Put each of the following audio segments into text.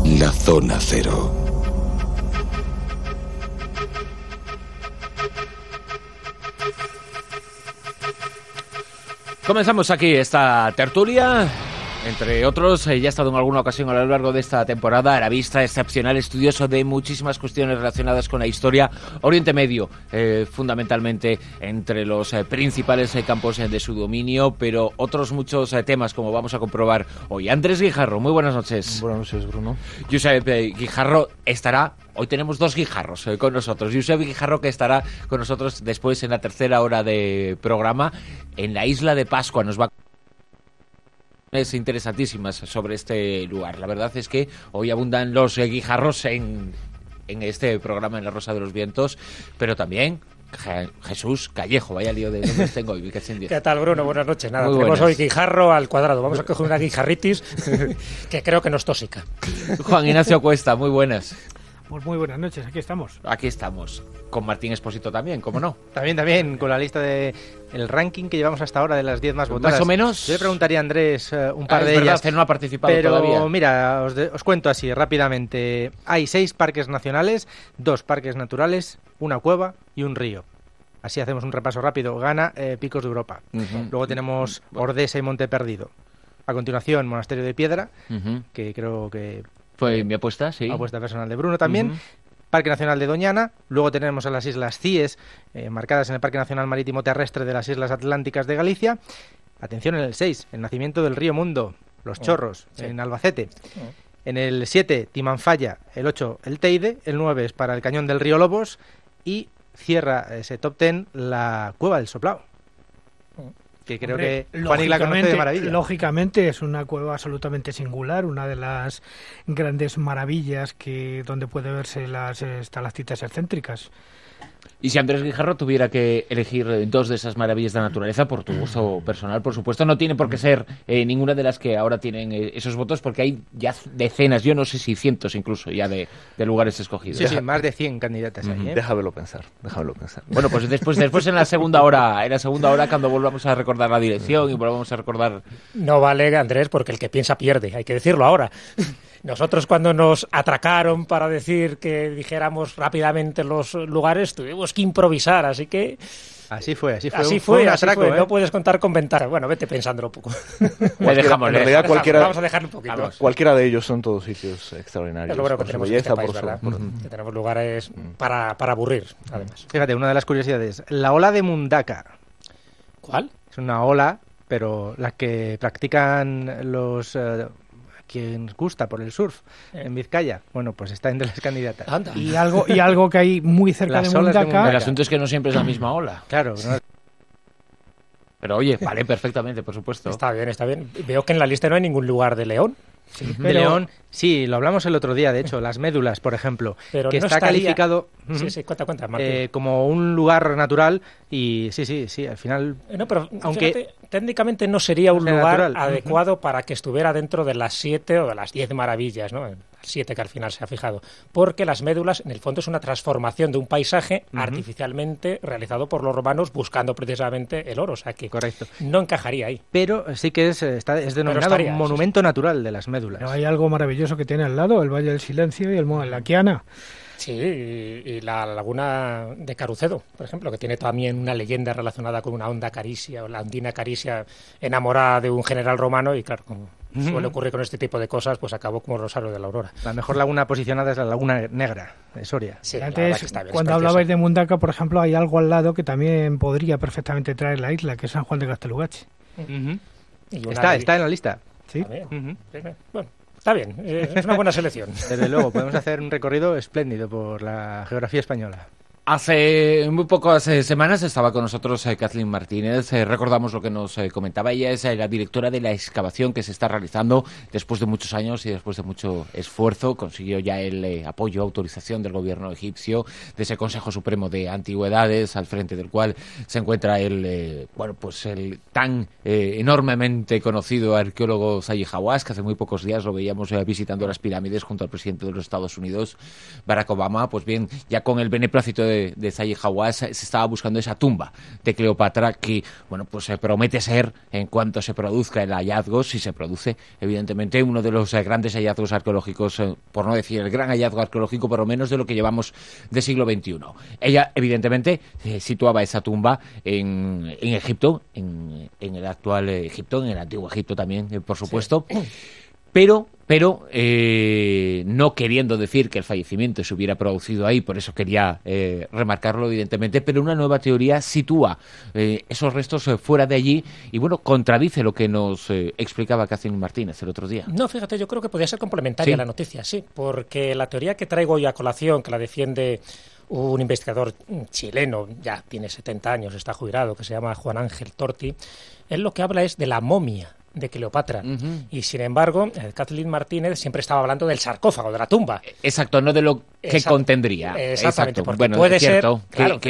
La Zona Cero. Comenzamos aquí esta tertulia. Entre otros, ya ha estado en alguna ocasión a lo largo de esta temporada, arabista, excepcional, estudioso de muchísimas cuestiones relacionadas con la historia Oriente Medio, fundamentalmente entre los principales campos de su dominio, pero otros muchos temas, como vamos a comprobar hoy. Andrés Guijarro, muy buenas noches. Buenas noches, Bruno. Josep Guijarro estará... Hoy tenemos dos Guijarros con nosotros. Josep Guijarro, que estará con nosotros después en la tercera hora de programa en la isla de Pascua. Nos va a interesantísimas sobre este lugar. La verdad es que hoy abundan los guijarros en este programa en La Rosa de los Vientos, pero también Jesús Callejo, vaya lío de nombres tengo hoy. ¿Qué tal, Bruno? Buenas noches. Nada, muy tenemos buenas. Hoy guijarro al cuadrado. Vamos a coger una guijarritis que creo que no es tóxica. Juan Ignacio Cuesta, muy buenas. Pues muy buenas noches, aquí estamos. Aquí estamos. Con Martín Expósito también, ¿cómo no? También, con la lista de el ranking que llevamos hasta ahora de las 10 más votadas. Más o menos. Yo le preguntaría a Andrés un par de es verdad, ellas. que no ha participado pero todavía. Mira, os cuento así rápidamente. Hay 6 parques nacionales, 2 parques naturales, una cueva y un río. Así hacemos un repaso rápido. Gana Picos de Europa. Luego tenemos Ordesa y Monte Perdido. A continuación, Monasterio de Piedra, que creo que... Fue mi apuesta, sí. Apuesta personal de Bruno también. Parque Nacional de Doñana. Luego tenemos a las Islas Cíes, marcadas en el Parque Nacional Marítimo Terrestre de las Islas Atlánticas de Galicia. Atención en el 6, el nacimiento del río Mundo, Los Chorros, en Albacete. En el 7, Timanfaya. El 8, el Teide. El 9 es para el Cañón del Río Lobos. Y cierra ese top 10 la Cueva del Soplao, que creo que Juan y la conoce de maravilla. Lógicamente es una cueva absolutamente singular, una de las grandes maravillas donde puede verse las estalactitas excéntricas. Y si Andrés Guijarro tuviera que elegir dos de esas maravillas de la naturaleza, por tu gusto personal, por supuesto, no tiene por qué ser ninguna de las que ahora tienen esos votos, porque hay ya decenas, yo no sé si cientos incluso, ya de lugares escogidos. Sí, más de 100 candidatas ahí, ¿eh? Déjamelo pensar. Bueno, pues después en la segunda hora, cuando volvamos a recordar la dirección y volvamos a recordar... No vale, Andrés, porque el que piensa pierde, hay que decirlo ahora. Nosotros cuando nos atracaron para decir que dijéramos rápidamente los lugares, tuvimos que improvisar, así que... Así fue. Fue un atraco, ¿eh? No puedes contar con ventaja. Bueno, vete pensándolo un poco. Dejamos, en realidad vamos a dejarlo un poquito. Cualquiera de ellos son todos sitios extraordinarios. Es lo bueno que por su tenemos belleza, en este país, ¿verdad? Que tenemos lugares para aburrir, además. Fíjate, una de las curiosidades, la ola de Mundaka. ¿Cuál? Es una ola, pero la que practican los... quien gusta por el surf en Vizcaya, bueno, pues está entre las candidatas. Anda. Y algo que hay muy cerca Las de olas de Mundaka. El asunto es que no siempre es la misma ola. Claro, ¿no? Pero oye, vale perfectamente, por supuesto. Está bien. Veo que en la lista no hay ningún lugar de León. Sí, de León, sí, lo hablamos el otro día, de hecho, las médulas, por ejemplo, pero que no está estaría... calificado Sí, cuenta, Martín. como un lugar natural y sí, al final... No, pero aunque fíjate, técnicamente no sería un sea lugar natural. adecuado para que estuviera dentro de las 7 o de las 10 maravillas, ¿no? 7 que al final se ha fijado. Porque las médulas, en el fondo, es una transformación de un paisaje artificialmente realizado por los romanos buscando precisamente el oro. O sea que correcto, no encajaría ahí. pero sí que es denominado monumento natural de las médulas. Pero hay algo maravilloso que tiene al lado, el Valle del Silencio y el Monte Laquiana. Sí, y la laguna de Carucedo, por ejemplo, que tiene también una leyenda relacionada con una onda Caricia, o la ondina Caricia enamorada de un general romano, y claro, como suele ocurrir con este tipo de cosas, pues acabó como Rosario de la Aurora. La mejor laguna posicionada es la Laguna Negra de Soria. Sí, Antes, que está bien, cuando hablabais de Mundaka, por ejemplo, hay algo al lado que también podría perfectamente traer la isla, que es San Juan de Castelugache. Está en la lista. ¿Sí? Bueno, está bien, es una buena selección. Desde luego, podemos hacer un recorrido espléndido por la geografía española. Hace muy pocas semanas estaba con nosotros Kathleen Martínez. Recordamos lo que nos comentaba. Ella es la directora de la excavación que se está realizando después de muchos años y después de mucho esfuerzo. Consiguió ya el apoyo, autorización del gobierno egipcio, de ese Consejo Supremo de Antigüedades, al frente del cual se encuentra el tan enormemente conocido arqueólogo Zahi Hawass, que hace muy pocos días lo veíamos visitando las pirámides junto al presidente de los Estados Unidos, Barack Obama. Pues bien, ya con el beneplácito de de Zahi Hawass se estaba buscando esa tumba de Cleopatra que, bueno, pues promete ser, en cuanto se produzca el hallazgo, si se produce, evidentemente, uno de los grandes hallazgos arqueológicos, por no decir el gran hallazgo arqueológico, por lo menos de lo que llevamos de siglo XXI. Ella, evidentemente, situaba esa tumba en Egipto, en el actual Egipto, en el antiguo Egipto también, por supuesto, sí. Pero no queriendo decir que el fallecimiento se hubiera producido ahí, por eso quería remarcarlo evidentemente, pero una nueva teoría sitúa esos restos fuera de allí y, bueno, contradice lo que nos explicaba Kathleen Martínez el otro día. No, fíjate, yo creo que podría ser complementaria a la noticia, sí, porque la teoría que traigo hoy a colación, que la defiende un investigador chileno, ya tiene 70 años, está jubilado, que se llama Juan Ángel Torti, él lo que habla es de la momia de Cleopatra. Y sin embargo, Kathleen Martínez siempre estaba hablando del sarcófago, de la tumba. Exacto, no de lo que contendría. Exactamente, porque bueno, puede es cierto, ser claro,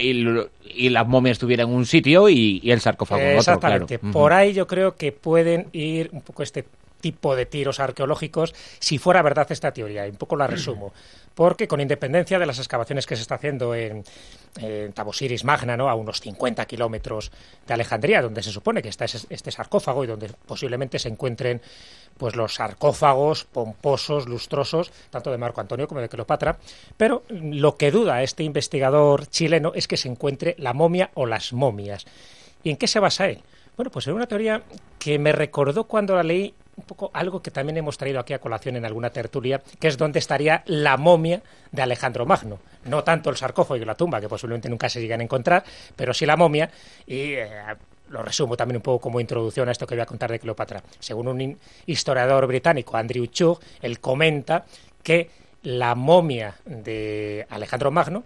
y las momias estuvieran en un sitio y el sarcófago en otro, claro. Exactamente, por ahí yo creo que pueden ir un poco este tipo de tiros arqueológicos, si fuera verdad esta teoría, y un poco la resumo, porque con independencia de las excavaciones que se está haciendo en Tabosiris Magna, ¿no?, a unos 50 kilómetros de Alejandría, donde se supone que está este sarcófago y donde posiblemente se encuentren pues los sarcófagos pomposos, lustrosos, tanto de Marco Antonio como de Cleopatra, pero lo que duda este investigador chileno es que se encuentre la momia o las momias. ¿Y en qué se basa él? Bueno, pues en una teoría que me recordó cuando la leí un poco algo que también hemos traído aquí a colación en alguna tertulia, que es dónde estaría la momia de Alejandro Magno. No tanto el sarcófago y la tumba, que posiblemente nunca se lleguen a encontrar, pero sí la momia, y lo resumo también un poco como introducción a esto que voy a contar de Cleopatra. Según un historiador británico, Andrew Chug, él comenta que la momia de Alejandro Magno,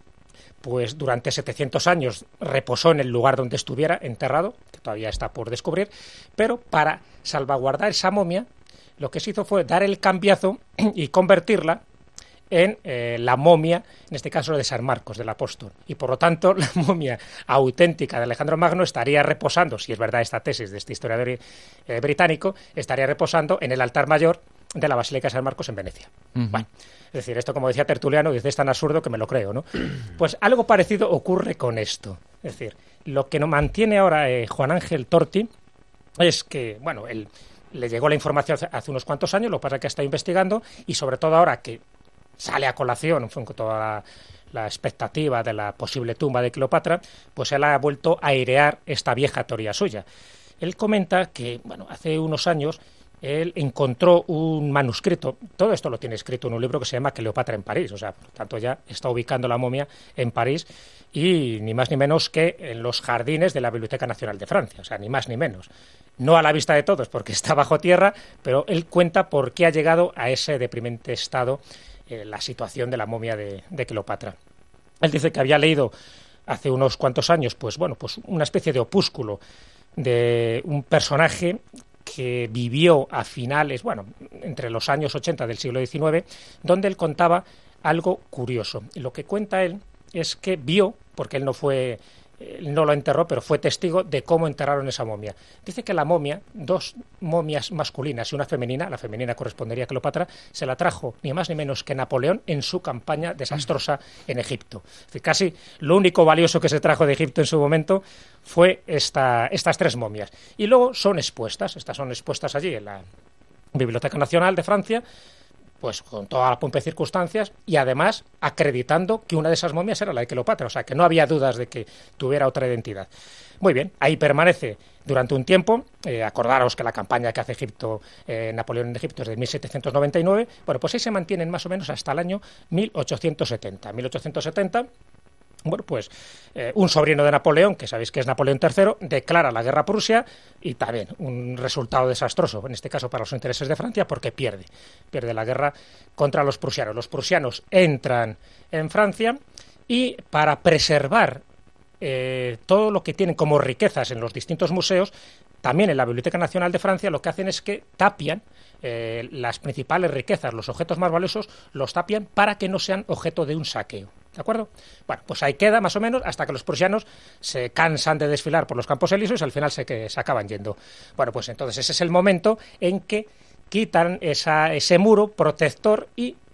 pues durante 700 años reposó en el lugar donde estuviera enterrado, que todavía está por descubrir, pero para salvaguardar esa momia, lo que se hizo fue dar el cambiazo y convertirla en la momia, en este caso de San Marcos, del apóstol. Y por lo tanto, la momia auténtica de Alejandro Magno estaría reposando, si es verdad esta tesis de este historiador británico, estaría reposando en el altar mayor de la Basílica de San Marcos en Venecia. Bueno, es decir, esto, como decía Tertuliano, es tan absurdo que me lo creo, ¿no? Pues algo parecido ocurre con esto. Es decir, lo que nos mantiene ahora Juan Ángel Torti es que, bueno, él le llegó la información hace unos cuantos años, lo que pasa es que está investigando, y sobre todo ahora que sale a colación con toda la expectativa de la posible tumba de Cleopatra, pues él ha vuelto a airear esta vieja teoría suya. Él comenta que, bueno, hace unos años él encontró un manuscrito, todo esto lo tiene escrito en un libro que se llama Cleopatra en París, o sea, por tanto ya está ubicando la momia en París y ni más ni menos que en los jardines de la Biblioteca Nacional de Francia, o sea, ni más ni menos. No a la vista de todos porque está bajo tierra, pero él cuenta por qué ha llegado a ese deprimente estado la situación de la momia de Cleopatra. Él dice que había leído hace unos cuantos años, pues bueno, pues una especie de opúsculo de un personaje que vivió a finales, bueno, entre los años 80 del siglo XIX, donde él contaba algo curioso. Y lo que cuenta él es que vio, porque él no lo enterró, pero fue testigo de cómo enterraron esa momia. Dice que la momia, dos momias masculinas y una femenina, la femenina correspondería a Cleopatra, se la trajo ni más ni menos que Napoleón en su campaña desastrosa en Egipto. Es decir, casi lo único valioso que se trajo de Egipto en su momento fue estas tres momias. Y luego son expuestas, estas son expuestas allí en la Biblioteca Nacional de Francia, pues con toda la pompa y circunstancias, y además acreditando que una de esas momias era la de Cleopatra, o sea que no había dudas de que tuviera otra identidad. Muy bien, ahí permanece durante un tiempo. Acordaros que la campaña que hace Egipto, Napoleón en Egipto, es de 1799, bueno, pues ahí se mantienen más o menos hasta el año 1870. 1870, bueno, pues un sobrino de Napoleón, que sabéis que es Napoleón III, declara la guerra a Prusia, y también un resultado desastroso, en este caso para los intereses de Francia, porque pierde la guerra contra los prusianos. Los prusianos entran en Francia y para preservar todo lo que tienen como riquezas en los distintos museos, también en la Biblioteca Nacional de Francia lo que hacen es que tapian las principales riquezas, los objetos más valiosos, los tapian para que no sean objeto de un saqueo. ¿De acuerdo? Bueno, pues ahí queda más o menos hasta que los prusianos se cansan de desfilar por los Campos Elíseos y al final se acaban yendo. Bueno, pues entonces ese es el momento en que quitan ese muro protector y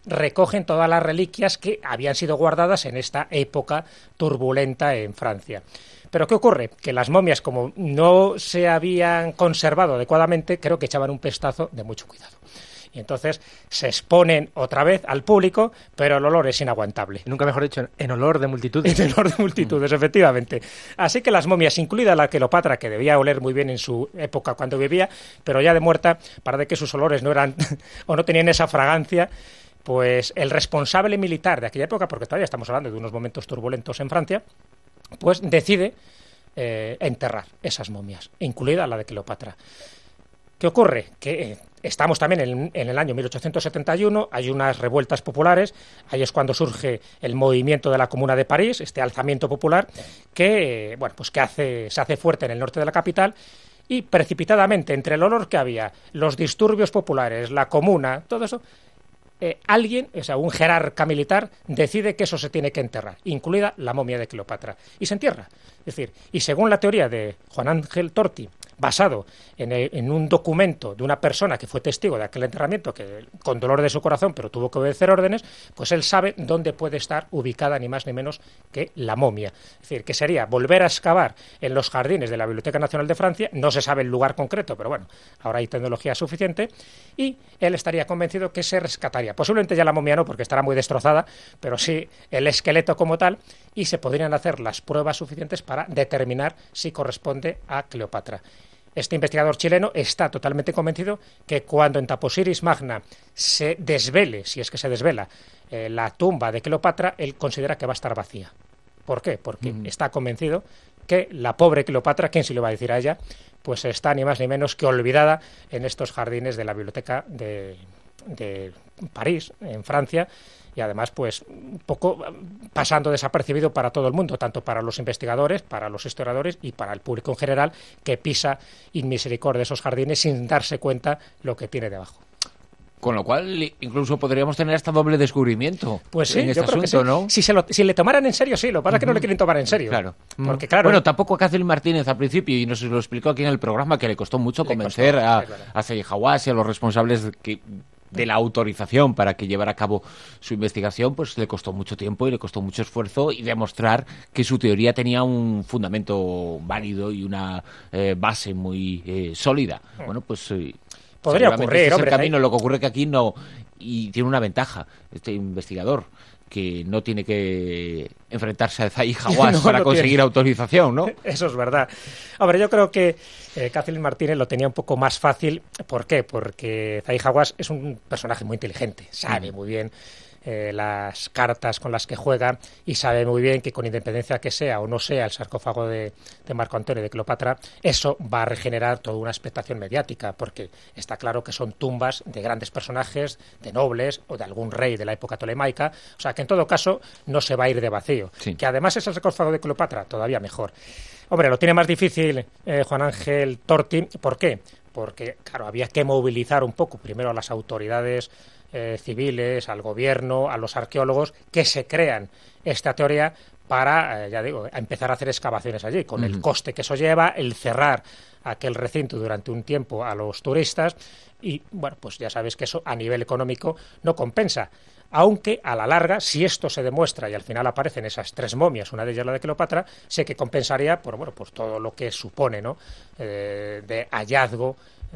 recogen todas las reliquias que habían sido guardadas en esta época turbulenta en Francia. Pero ¿qué ocurre? Que las momias, como no se habían conservado adecuadamente, creo que echaban un pestazo de mucho cuidado. Y entonces se exponen otra vez al público, pero el olor es inaguantable. Nunca mejor dicho, en olor de multitudes. En olor de multitudes, efectivamente. Así que las momias, incluida la Cleopatra, que debía oler muy bien en su época cuando vivía, pero ya de muerta, para que sus olores no eran o no tenían esa fragancia, pues el responsable militar de aquella época, porque todavía estamos hablando de unos momentos turbulentos en Francia, pues decide enterrar esas momias, incluida la de Cleopatra. ¿Qué ocurre? Que estamos también en el año 1871, hay unas revueltas populares, ahí es cuando surge el movimiento de la Comuna de París, este alzamiento popular, que, bueno, pues que se hace fuerte en el norte de la capital, y precipitadamente, entre el olor que había, los disturbios populares, la Comuna, todo eso, alguien, o sea, un jerarca militar, decide que eso se tiene que enterrar, incluida la momia de Cleopatra, y se entierra. Es decir, y según la teoría de Juan Ángel Torti, basado en un documento de una persona que fue testigo de aquel enterramiento, que con dolor de su corazón, pero tuvo que obedecer órdenes, pues él sabe dónde puede estar ubicada ni más ni menos que la momia. Es decir, que sería volver a excavar en los jardines de la Biblioteca Nacional de Francia, no se sabe el lugar concreto, pero bueno, ahora hay tecnología suficiente, y él estaría convencido que se rescataría. Posiblemente ya la momia no, porque estará muy destrozada, pero sí el esqueleto como tal, y se podrían hacer las pruebas suficientes para determinar si corresponde a Cleopatra. Este investigador chileno está totalmente convencido que cuando en Taposiris Magna se desvele, si es que se desvela, la tumba de Cleopatra, él considera que va a estar vacía. ¿Por qué? Porque está convencido que la pobre Cleopatra, ¿quién se lo va a decir a ella?, pues está ni más ni menos que olvidada en estos jardines de la Biblioteca de París, en Francia, y además pues un poco pasando desapercibido para todo el mundo, tanto para los investigadores, para los historiadores y para el público en general, que pisa in misericordia esos jardines sin darse cuenta lo que tiene debajo. Con lo cual, incluso podríamos tener hasta doble descubrimiento. Pues sí, en este yo creo asunto, que sí. ¿no? Si le tomaran en serio, sí. Lo que pasa es que no le quieren tomar en serio. Claro. Porque, claro, bueno, tampoco a Kathleen Martínez al principio, y nos lo explicó aquí en el programa, que le costó mucho convencer a Zahi Hawass y a los responsables de la autorización para que llevara a cabo su investigación, pues le costó mucho tiempo y le costó mucho esfuerzo y demostrar que su teoría tenía un fundamento válido y una base muy sólida. Bueno, pues podría ocurrir, este es hombre. El camino. Lo que ocurre que aquí no, y tiene una ventaja este investigador, que no tiene que enfrentarse a Zahi Hawass para conseguir autorización, ¿no? Eso es verdad. Hombre, yo creo que Kathleen Martínez lo tenía un poco más fácil. ¿Por qué? Porque Zahi Hawass es un personaje muy inteligente, sabe muy bien las cartas con las que juega y sabe muy bien que con independencia que sea o no sea el sarcófago de Marco Antonio de Cleopatra, eso va a regenerar toda una expectación mediática, porque está claro que son tumbas de grandes personajes, de nobles o de algún rey de la época tolemaica, o sea que en todo caso no se va a ir de vacío. Sí. Que además es el sarcófago de Cleopatra, todavía mejor. Hombre, lo tiene más difícil Juan Ángel Torti. ¿Por qué? Porque, claro, había que movilizar un poco primero a las autoridades civiles, al gobierno, a los arqueólogos, que se crean esta teoría para, ya digo, empezar a hacer excavaciones allí, con el coste que eso lleva, el cerrar aquel recinto durante un tiempo a los turistas, y, bueno, pues ya sabes que eso a nivel económico no compensa. Aunque a la larga, si esto se demuestra y al final aparecen esas tres momias, una de ellas la de Cleopatra, sé que compensaría por pues todo lo que supone, ¿no? De hallazgo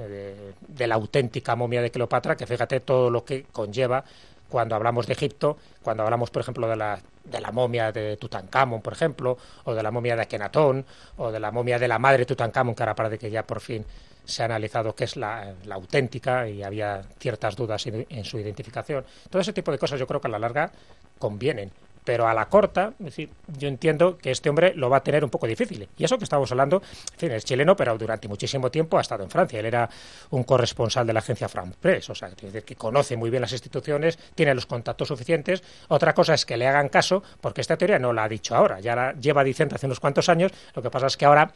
de la auténtica momia de Cleopatra, que fíjate todo lo que conlleva cuando hablamos de Egipto, cuando hablamos, por ejemplo, de la momia de Tutankamón, por ejemplo, o de la momia de Akenatón, o de la momia de la madre Tutankamón, que ahora parece que ya por fin se ha analizado que es la auténtica y había ciertas dudas en su identificación. Todo ese tipo de cosas yo creo que a la larga convienen. Pero a la corta, es decir, yo entiendo que este hombre lo va a tener un poco difícil. Y eso que estamos hablando, en fin, es chileno, pero durante muchísimo tiempo ha estado en Francia. Él era un corresponsal de la agencia France Press, o sea, que conoce muy bien las instituciones, tiene los contactos suficientes. Otra cosa es que le hagan caso, porque esta teoría no la ha dicho ahora, ya la lleva diciendo hace unos cuantos años. Lo que pasa es que ahora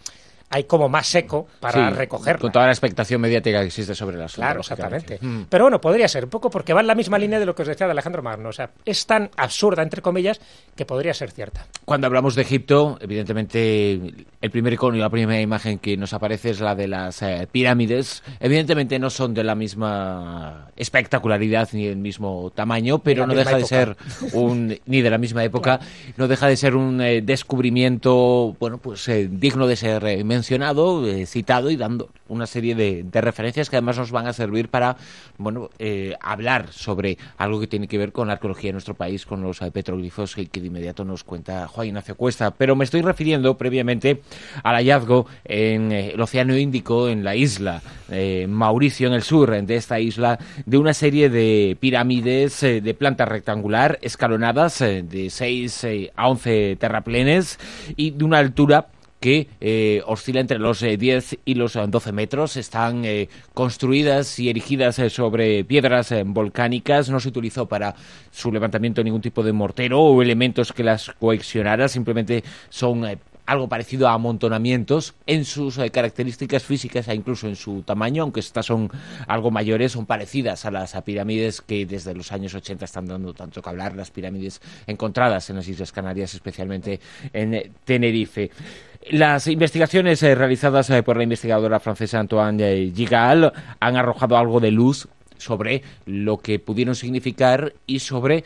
hay como más seco para Sí, recogerla. con toda la expectación mediática que existe sobre el asunto. Claro, lógicamente. exactamente. Pero bueno, podría ser un poco porque va en la misma línea de lo que os decía de Alejandro Magno. O sea, es tan absurda, entre comillas, que podría ser cierta. Cuando hablamos de Egipto, evidentemente el primer icono y la primera imagen que nos aparece es la de las pirámides. Evidentemente no son de la misma espectacularidad ni del mismo tamaño, pero no deja de ser ni de la misma época, no deja de ser un descubrimiento, bueno, pues digno de ser mencionado, citado y dando una serie de referencias que además nos van a servir para, bueno, hablar sobre algo que tiene que ver con la arqueología de nuestro país, con los petroglifos que de inmediato nos cuenta Juan Ignacio Cuesta. Pero me estoy refiriendo previamente al hallazgo en el Océano Índico, en la isla Mauricio, en el sur de esta isla, de una serie de pirámides de planta rectangular, escalonadas de 6 a 11 terraplenes y de una altura que oscila entre los 10 y los 12 metros. Están construidas y erigidas sobre piedras volcánicas. No se utilizó para su levantamiento ningún tipo de mortero o elementos que las cohesionara. Simplemente son algo parecido a amontonamientos en sus características físicas e incluso en su tamaño, aunque estas son algo mayores, son parecidas a las pirámides que desde los años 80 están dando tanto que hablar, las pirámides encontradas en las Islas Canarias, especialmente en Tenerife. Las investigaciones realizadas por la investigadora francesa Antoine Gigal han arrojado algo de luz sobre lo que pudieron significar y sobre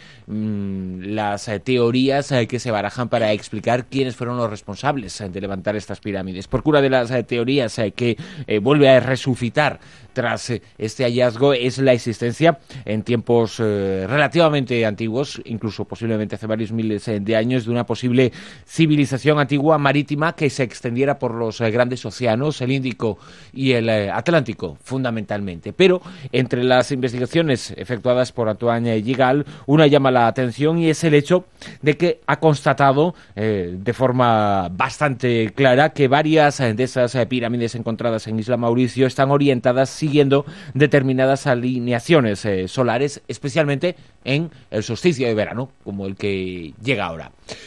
las teorías que se barajan para explicar quiénes fueron los responsables de levantar estas pirámides. Por cura de las teorías que vuelve a resucitar tras este hallazgo es la existencia en tiempos relativamente antiguos, incluso posiblemente hace varios miles de años, de una posible civilización antigua marítima que se extendiera por los grandes océanos, el Índico y el Atlántico, fundamentalmente. Pero entre las investigaciones efectuadas por Antoine Gigal, una llama la atención y es el hecho de que ha constatado de forma bastante clara que varias de esas pirámides encontradas en Isla Mauricio están orientadas siguiendo determinadas alineaciones solares, especialmente en el solsticio de verano, como el que llega ahora.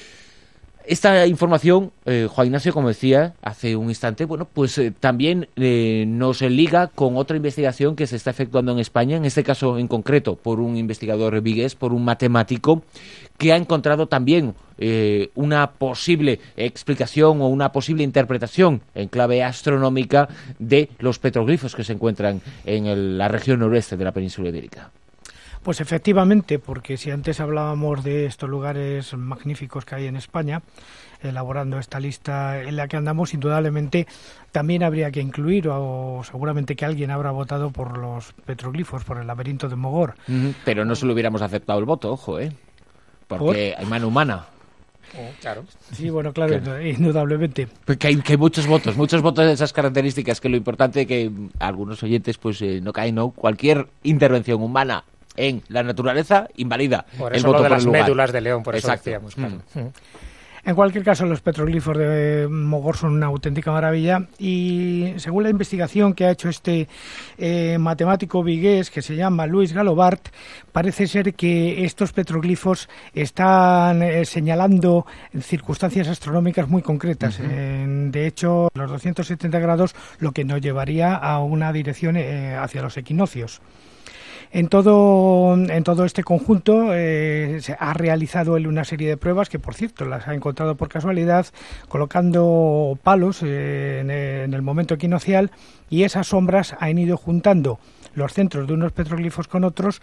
Esta información, Juan Ignacio, como decía hace un instante, bueno, pues también nos liga con otra investigación que se está efectuando en España, en este caso en concreto por un investigador vigués, por un matemático, que ha encontrado también una posible explicación o una posible interpretación en clave astronómica de los petroglifos que se encuentran en la región noroeste de la península ibérica. Pues efectivamente, porque si antes hablábamos de estos lugares magníficos que hay en España, elaborando esta lista en la que andamos, indudablemente también habría que incluir, o seguramente que alguien habrá votado por los petroglifos, por el laberinto de Mogor. Pero no se lo hubiéramos aceptado el voto, ojo, porque hay mano humana. Claro. Sí, bueno, claro, indudablemente. Pues que hay muchos votos de esas características, que lo importante es que algunos oyentes pues no caen, ¿no? Cualquier intervención humana en la naturaleza invalida por el eso voto lo de por las el lugar. médulas de león, por Exacto. eso decíamos. Claro. En cualquier caso, los petroglifos de Mogor son una auténtica maravilla y según la investigación que ha hecho este matemático vigués que se llama Luis Galobart, parece ser que estos petroglifos están señalando circunstancias astronómicas muy concretas. De hecho, los 270 grados lo que nos llevaría a una dirección hacia los equinoccios. En todo este conjunto se ha realizado él una serie de pruebas que, por cierto, las ha encontrado por casualidad colocando palos en el momento equinoccial, y esas sombras han ido juntando los centros de unos petroglifos con otros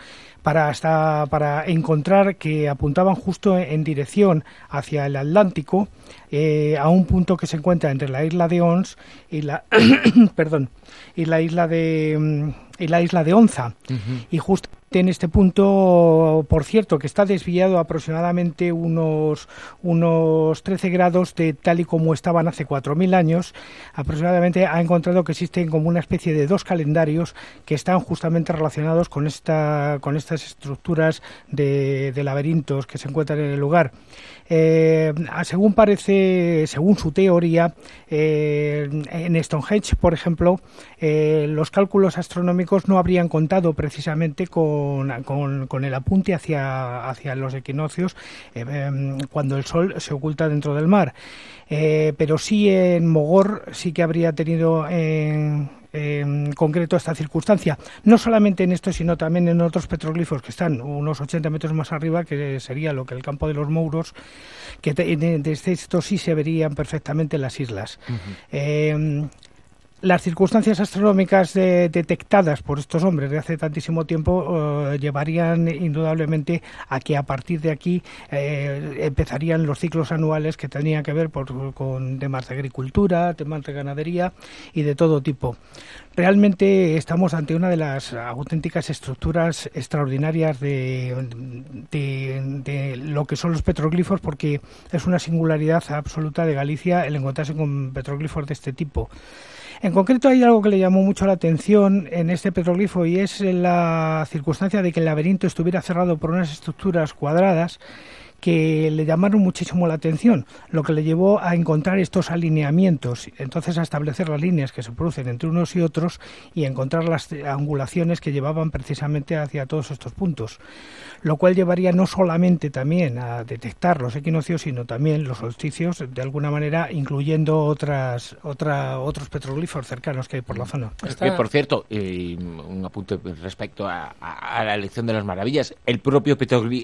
para encontrar que apuntaban justo en dirección hacia el Atlántico, a un punto que se encuentra entre la isla de Ons y la y la isla de Onza. Y justo en este punto, por cierto, que está desviado aproximadamente unos 13 grados de tal y como estaban hace 4.000 años, aproximadamente, ha encontrado que existen como una especie de dos calendarios que están justamente relacionados con estas estructuras de laberintos que se encuentran en el lugar. Según su teoría, en Stonehenge, por ejemplo, los cálculos astronómicos no habrían contado precisamente con con el apunte hacia los equinoccios cuando el Sol se oculta dentro del mar. Pero sí en Mogor sí que habría tenido en concreto esta circunstancia, no solamente en esto, sino también en otros petroglifos que están unos 80 metros más arriba, que sería lo que el campo de los Mouros, que desde esto sí se verían perfectamente las islas. Las circunstancias astronómicas detectadas por estos hombres de hace tantísimo tiempo llevarían indudablemente a que a partir de aquí empezarían los ciclos anuales que tenían que ver con temas de agricultura, temas de ganadería y de todo tipo. Realmente estamos ante una de las auténticas estructuras extraordinarias de lo que son los petroglifos, porque es una singularidad absoluta de Galicia el encontrarse con petroglifos de este tipo. En concreto hay algo que le llamó mucho la atención en este petroglifo y es la circunstancia de que el laberinto estuviera cerrado por unas estructuras cuadradas que le llamaron muchísimo la atención, lo que le llevó a encontrar estos alineamientos, entonces a establecer las líneas que se producen entre unos y otros y encontrar las angulaciones que llevaban precisamente hacia todos estos puntos, lo cual llevaría no solamente también a detectar los equinoccios, sino también los solsticios, de alguna manera incluyendo otros petroglifos cercanos que hay por la zona. Por cierto, un apunte respecto a la elección de las maravillas, el propio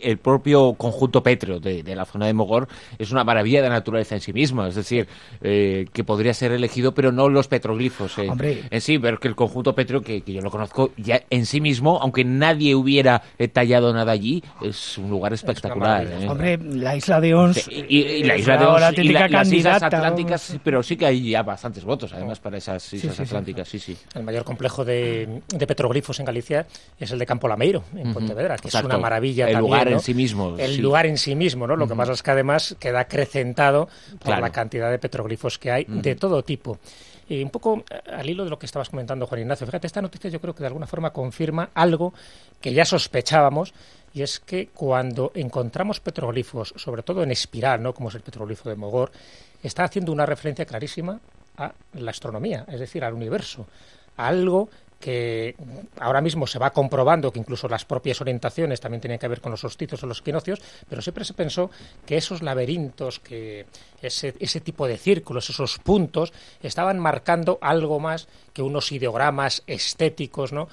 conjunto pétreo de la zona de Mogor es una maravilla de naturaleza en sí misma, es decir, que podría ser elegido, pero no los petroglifos en sí, pero que el conjunto pétreo, que yo lo conozco ya en sí mismo, aunque nadie hubiera tallado nada allí, es un lugar espectacular. Hombre, la isla de Ons y la isla de Ons y las islas atlánticas, pero sí que hay ya bastantes votos además para esas islas atlánticas. Sí. El mayor complejo de petroglifos en Galicia es el de Campo Lameiro, en Pontevedra, que es una maravilla el también, lugar, ¿no? en sí mismo. El lugar en sí mismo, ¿no? Lo que pasa es que además queda acrecentado por la cantidad de petroglifos que hay de todo tipo. Y un poco al hilo de lo que estabas comentando, Juan Ignacio, fíjate, esta noticia yo creo que de alguna forma confirma algo que ya sospechábamos, y es que cuando encontramos petroglifos, sobre todo en espiral, ¿no?, como es el petroglifo de Mogor, está haciendo una referencia clarísima a la astronomía, es decir, al universo, a algo que ahora mismo se va comprobando que incluso las propias orientaciones también tienen que ver con los solsticios o los equinoccios, pero siempre se pensó que esos laberintos, que ese tipo de círculos, esos puntos, estaban marcando algo más que unos ideogramas estéticos, ¿no?,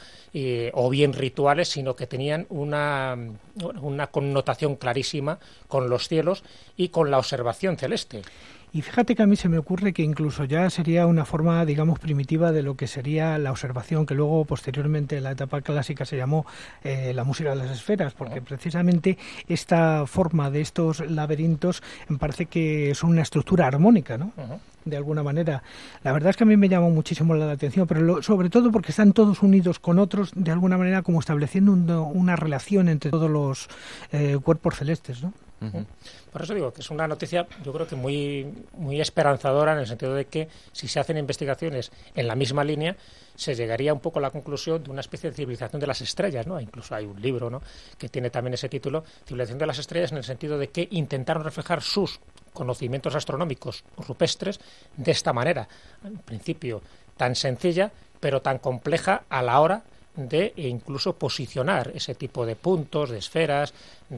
o bien rituales, sino que tenían una connotación clarísima con los cielos y con la observación celeste. Y fíjate que a mí se me ocurre que incluso ya sería una forma, digamos, primitiva de lo que sería la observación, que luego posteriormente en la etapa clásica se llamó la música de las esferas, porque precisamente esta forma de estos laberintos me parece que son una estructura armónica, ¿no? De alguna manera. La verdad es que a mí me llamó muchísimo la atención, pero sobre todo porque están todos unidos con otros, de alguna manera como estableciendo una relación entre todos los cuerpos celestes, ¿no? Por eso digo que es una noticia, yo creo que muy, muy esperanzadora, en el sentido de que si se hacen investigaciones en la misma línea, se llegaría un poco a la conclusión de una especie de civilización de las estrellas, ¿no? Incluso hay un libro, ¿no?, que tiene también ese título, Civilización de las Estrellas, en el sentido de que intentaron reflejar sus conocimientos astronómicos rupestres de esta manera, en principio tan sencilla, pero tan compleja a la hora de incluso posicionar ese tipo de puntos, de esferas,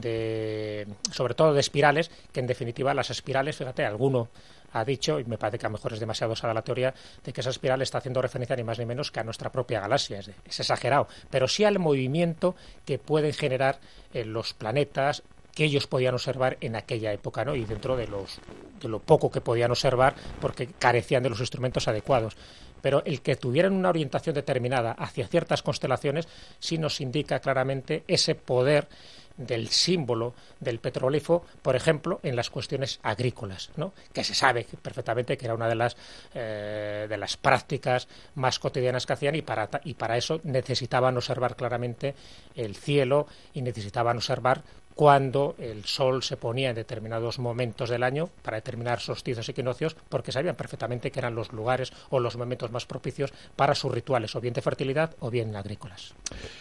sobre todo de espirales, que en definitiva las espirales, fíjate, alguno ha dicho, y me parece que a lo mejor es demasiado osada la teoría, de que esa espiral está haciendo referencia ni más ni menos que a nuestra propia galaxia. Es exagerado, pero sí al movimiento que pueden generar los planetas que ellos podían observar en aquella época, ¿no? Y dentro de lo poco que podían observar, porque carecían de los instrumentos adecuados. Pero el que tuvieran una orientación determinada hacia ciertas constelaciones sí nos indica claramente ese poder del símbolo del petroglifo, por ejemplo, en las cuestiones agrícolas, ¿no?, que se sabe perfectamente que era una de las prácticas más cotidianas que hacían, y para eso necesitaban observar claramente el cielo y necesitaban observar cuando el sol se ponía en determinados momentos del año para determinar solsticios y equinoccios, porque sabían perfectamente que eran los lugares o los momentos más propicios para sus rituales, o bien de fertilidad o bien agrícolas.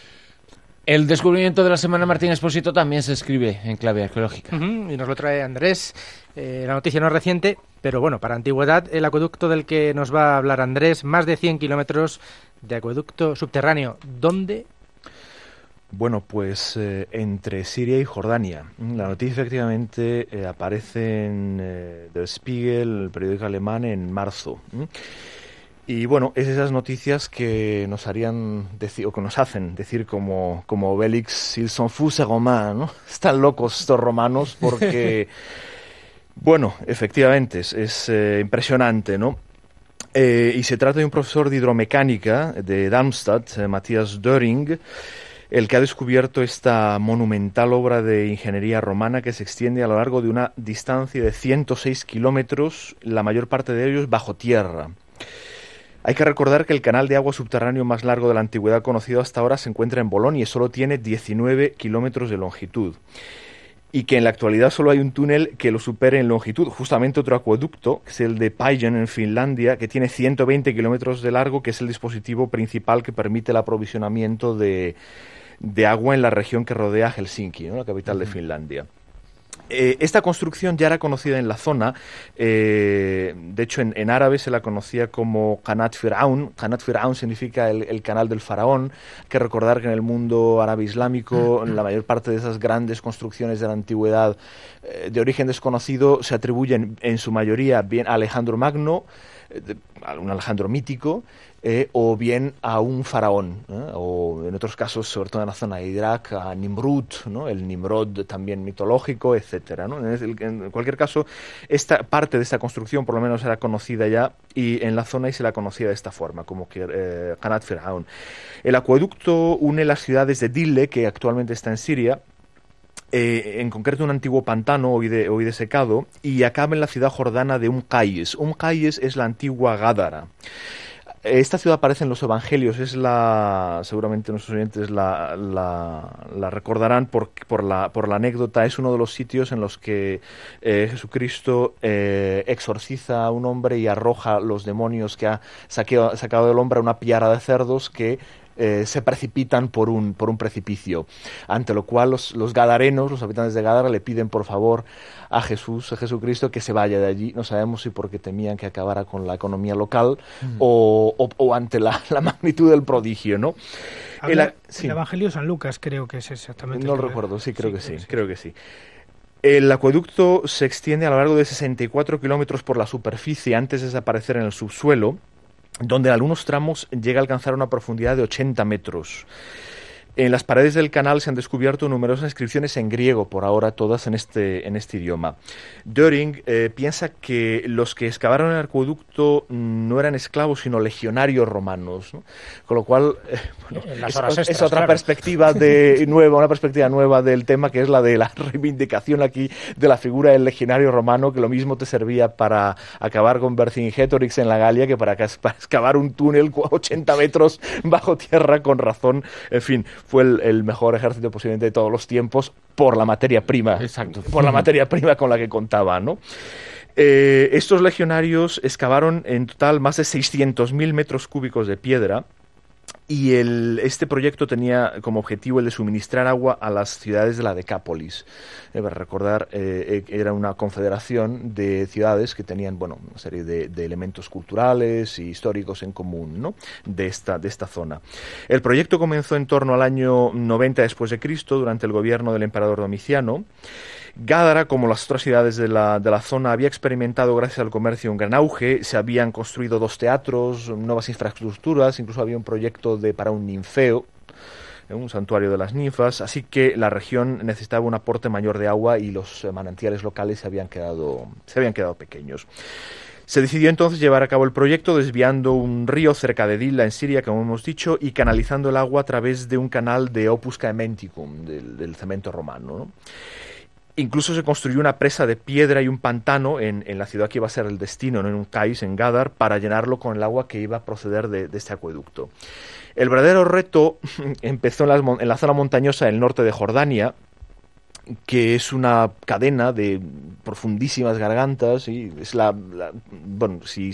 El descubrimiento de la semana, Martín Expósito, también se escribe en clave arqueológica. Y nos lo trae Andrés. La noticia no es reciente, pero bueno, para antigüedad, el acueducto del que nos va a hablar Andrés, más de 100 kilómetros de acueducto subterráneo. ¿Dónde? Bueno, pues entre Siria y Jordania. La noticia efectivamente aparece en Der Spiegel, el periódico alemán, en marzo. Y bueno, es esas noticias que nos harían decir, o que nos hacen decir como Obélix, ils sont fous ces romains, ¿no? Están locos estos romanos porque, bueno, efectivamente es impresionante, ¿no? Y se trata de un profesor de hidromecánica de Darmstadt, Matthias Döring, el que ha descubierto esta monumental obra de ingeniería romana que se extiende a lo largo de una distancia de 106 kilómetros, la mayor parte de ellos bajo tierra. Hay que recordar que el canal de agua subterráneo más largo de la antigüedad conocido hasta ahora se encuentra en Bolonia y solo tiene 19 kilómetros de longitud. Y que en la actualidad solo hay un túnel que lo supere en longitud, justamente otro acueducto, que es el de Päijänne en Finlandia, que tiene 120 kilómetros de largo, que es el dispositivo principal que permite el aprovisionamiento de agua en la región que rodea a Helsinki, ¿no? La capital de Finlandia. Esta construcción ya era conocida en la zona, de hecho en árabe se la conocía como Qanat Fir'aun. Qanat Fir'aun significa el canal del faraón. Hay que recordar que en el mundo árabe islámico la mayor parte de esas grandes construcciones de la antigüedad de origen desconocido se atribuyen en su mayoría bien a Alejandro Magno, a un Alejandro mítico, o bien a un faraón, o en otros casos, sobre todo en la zona de Irak, a Nimrud, ¿no? El Nimrod también mitológico, etcétera, ¿no? En cualquier caso, esta parte de esta construcción por lo menos era conocida ya y en la zona y se la conocía de esta forma, como que Qanat Fir'aun. El acueducto une las ciudades de Dille, que actualmente está en Siria, en concreto un antiguo pantano hoy desecado, y acaba en la ciudad jordana de Qais. Qais es la antigua Gádara. Esta ciudad aparece en los evangelios, seguramente nuestros oyentes la recordarán por la anécdota. Es uno de los sitios en los que Jesucristo exorciza a un hombre y arroja los demonios que ha sacado del hombre a una piara de cerdos que se precipitan por un precipicio, ante lo cual los gadarenos, los habitantes de Gadara, le piden por favor a Jesucristo, que se vaya de allí. No sabemos si porque temían que acabara con la economía local o ante la magnitud del prodigio, ¿no? El Evangelio de San Lucas creo que es exactamente. No lo recuerdo, sí, creo que sí. El acueducto se extiende a lo largo de 64 kilómetros por la superficie antes de desaparecer en el subsuelo, donde en algunos tramos llega a alcanzar una profundidad de 80 metros. En las paredes del canal se han descubierto numerosas inscripciones en griego, por ahora todas en este idioma. Döring piensa que los que excavaron el acueducto no eran esclavos, sino legionarios romanos, ¿no? Con lo cual, es otra perspectiva una perspectiva nueva del tema, que es la de la reivindicación aquí de la figura del legionario romano, que lo mismo te servía para acabar con Vercingetorix en la Galia que para excavar un túnel 80 metros bajo tierra, con razón, en fin. Fue el mejor ejército posiblemente de todos los tiempos por la materia prima. Exacto. Por la materia prima con la que contaba, ¿no? Estos legionarios excavaron en total más de 600.000 metros cúbicos de piedra. Y este proyecto tenía como objetivo el de suministrar agua a las ciudades de la Decápolis. Para recordar, era una confederación de ciudades que tenían, una serie de elementos culturales y históricos en común, ¿no? de esta zona. El proyecto comenzó en torno al año 90 después de Cristo, durante el gobierno del emperador Domiciano. Gádara, como las otras ciudades de la zona, había experimentado, gracias al comercio, un gran auge. Se habían construido 2 teatros, nuevas infraestructuras, incluso había un proyecto para un ninfeo, un santuario de las ninfas, así que la región necesitaba un aporte mayor de agua y los manantiales locales se habían quedado pequeños. Se decidió entonces llevar a cabo el proyecto desviando un río cerca de Dilla, en Siria, como hemos dicho, y canalizando el agua a través de un canal de Opus Caementicum, del cemento romano, ¿no? Incluso se construyó una presa de piedra y un pantano en la ciudad que iba a ser el destino, ¿no? En Qais, en Gádar, para llenarlo con el agua que iba a proceder de este acueducto. El verdadero reto empezó en la zona montañosa del norte de Jordania, que es una cadena de profundísimas gargantas, y es si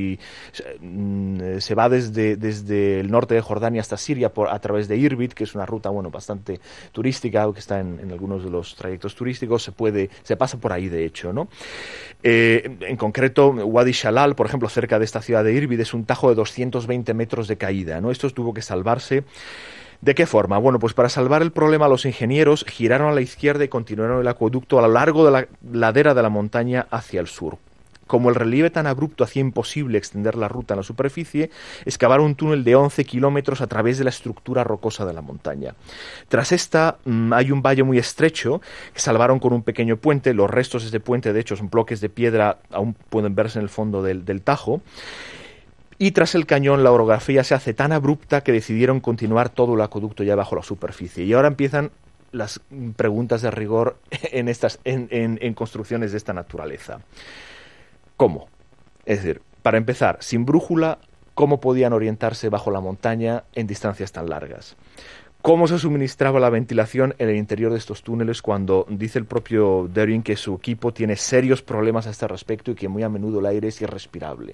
se va desde el norte de Jordania hasta Siria a través de Irbid, que es una ruta bastante turística, que está en algunos de los trayectos turísticos, se pasa por ahí, de hecho, ¿no? En concreto, Wadi Shalal, por ejemplo, cerca de esta ciudad de Irbid, es un tajo de 220 metros de caída, ¿no? Esto tuvo que salvarse ¿De qué forma? Bueno, pues para salvar el problema los ingenieros giraron a la izquierda y continuaron el acueducto a lo largo de la ladera de la montaña hacia el sur. Como el relieve tan abrupto hacía imposible extender la ruta en la superficie, excavaron un túnel de 11 kilómetros a través de la estructura rocosa de la montaña. Tras esta hay un valle muy estrecho que salvaron con un pequeño puente. Los restos de este puente, de hecho, son bloques de piedra, aún pueden verse en el fondo del Tajo. Y tras el cañón la orografía se hace tan abrupta que decidieron continuar todo el acueducto ya bajo la superficie. Y ahora empiezan las preguntas de rigor en construcciones de esta naturaleza. ¿Cómo? Es decir, para empezar, sin brújula, ¿cómo podían orientarse bajo la montaña en distancias tan largas? ¿Cómo se suministraba la ventilación en el interior de estos túneles cuando dice el propio Döring que su equipo tiene serios problemas a este respecto y que muy a menudo el aire es irrespirable?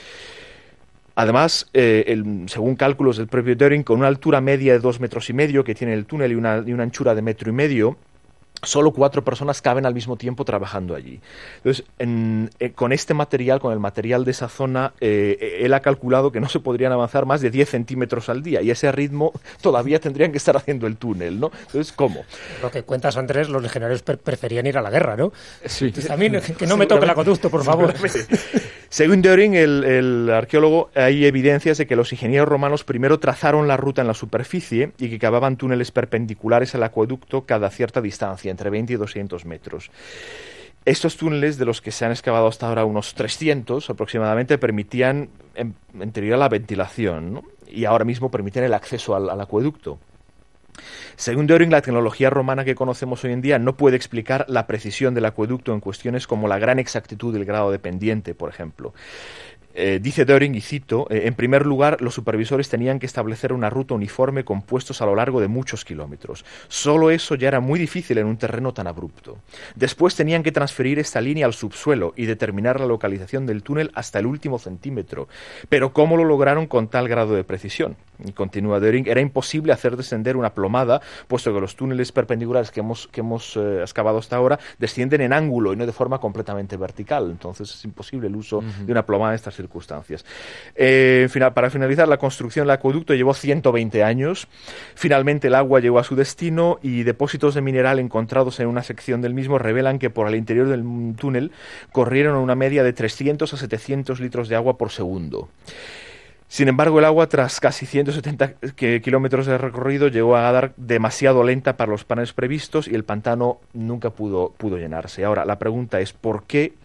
Además, según cálculos del propio Döring, con una altura media de 2,5 metros que tiene el túnel y una anchura de 1,5 metros, solo 4 personas caben al mismo tiempo trabajando allí. Entonces, con este material, con el material de esa zona, él ha calculado que no se podrían avanzar más de 10 centímetros al día, y a ese ritmo todavía tendrían que estar haciendo el túnel, ¿no? Entonces, ¿cómo? Lo que cuentas, Andrés, los legionarios preferían ir a la guerra, ¿no? Sí. También, que no me toque el acueducto, por favor. Según Döring, el arqueólogo, hay evidencias de que los ingenieros romanos primero trazaron la ruta en la superficie y que cavaban túneles perpendiculares al acueducto cada cierta distancia, entre 20 y 200 metros. Estos túneles, de los que se han excavado hasta ahora unos 300 aproximadamente, permitían, en teoría, la ventilación, ¿no? Y ahora mismo permiten el acceso al acueducto. Según Döring, la tecnología romana que conocemos hoy en día no puede explicar la precisión del acueducto en cuestiones como la gran exactitud del grado de pendiente, por ejemplo. Dice Döring, y cito, en primer lugar, los supervisores tenían que establecer una ruta uniforme con puestos a lo largo de muchos kilómetros. Solo eso ya era muy difícil en un terreno tan abrupto. Después tenían que transferir esta línea al subsuelo y determinar la localización del túnel hasta el último centímetro. Pero ¿cómo lo lograron con tal grado de precisión? Y continúa Döring, era imposible hacer descender una plomada, puesto que los túneles perpendiculares que hemos excavado hasta ahora descienden en ángulo y no de forma completamente vertical. Entonces es imposible el uso de una plomada en estas circunstancias. Para finalizar, la construcción del acueducto llevó 120 años. Finalmente el agua llegó a su destino y depósitos de mineral encontrados en una sección del mismo revelan que por el interior del túnel corrieron una media de 300 a 700 litros de agua por segundo. Sin embargo, el agua, tras casi 170 kilómetros de recorrido, llegó a dar demasiado lenta para los planes previstos y el pantano nunca pudo llenarse. Ahora, la pregunta es, ¿por qué,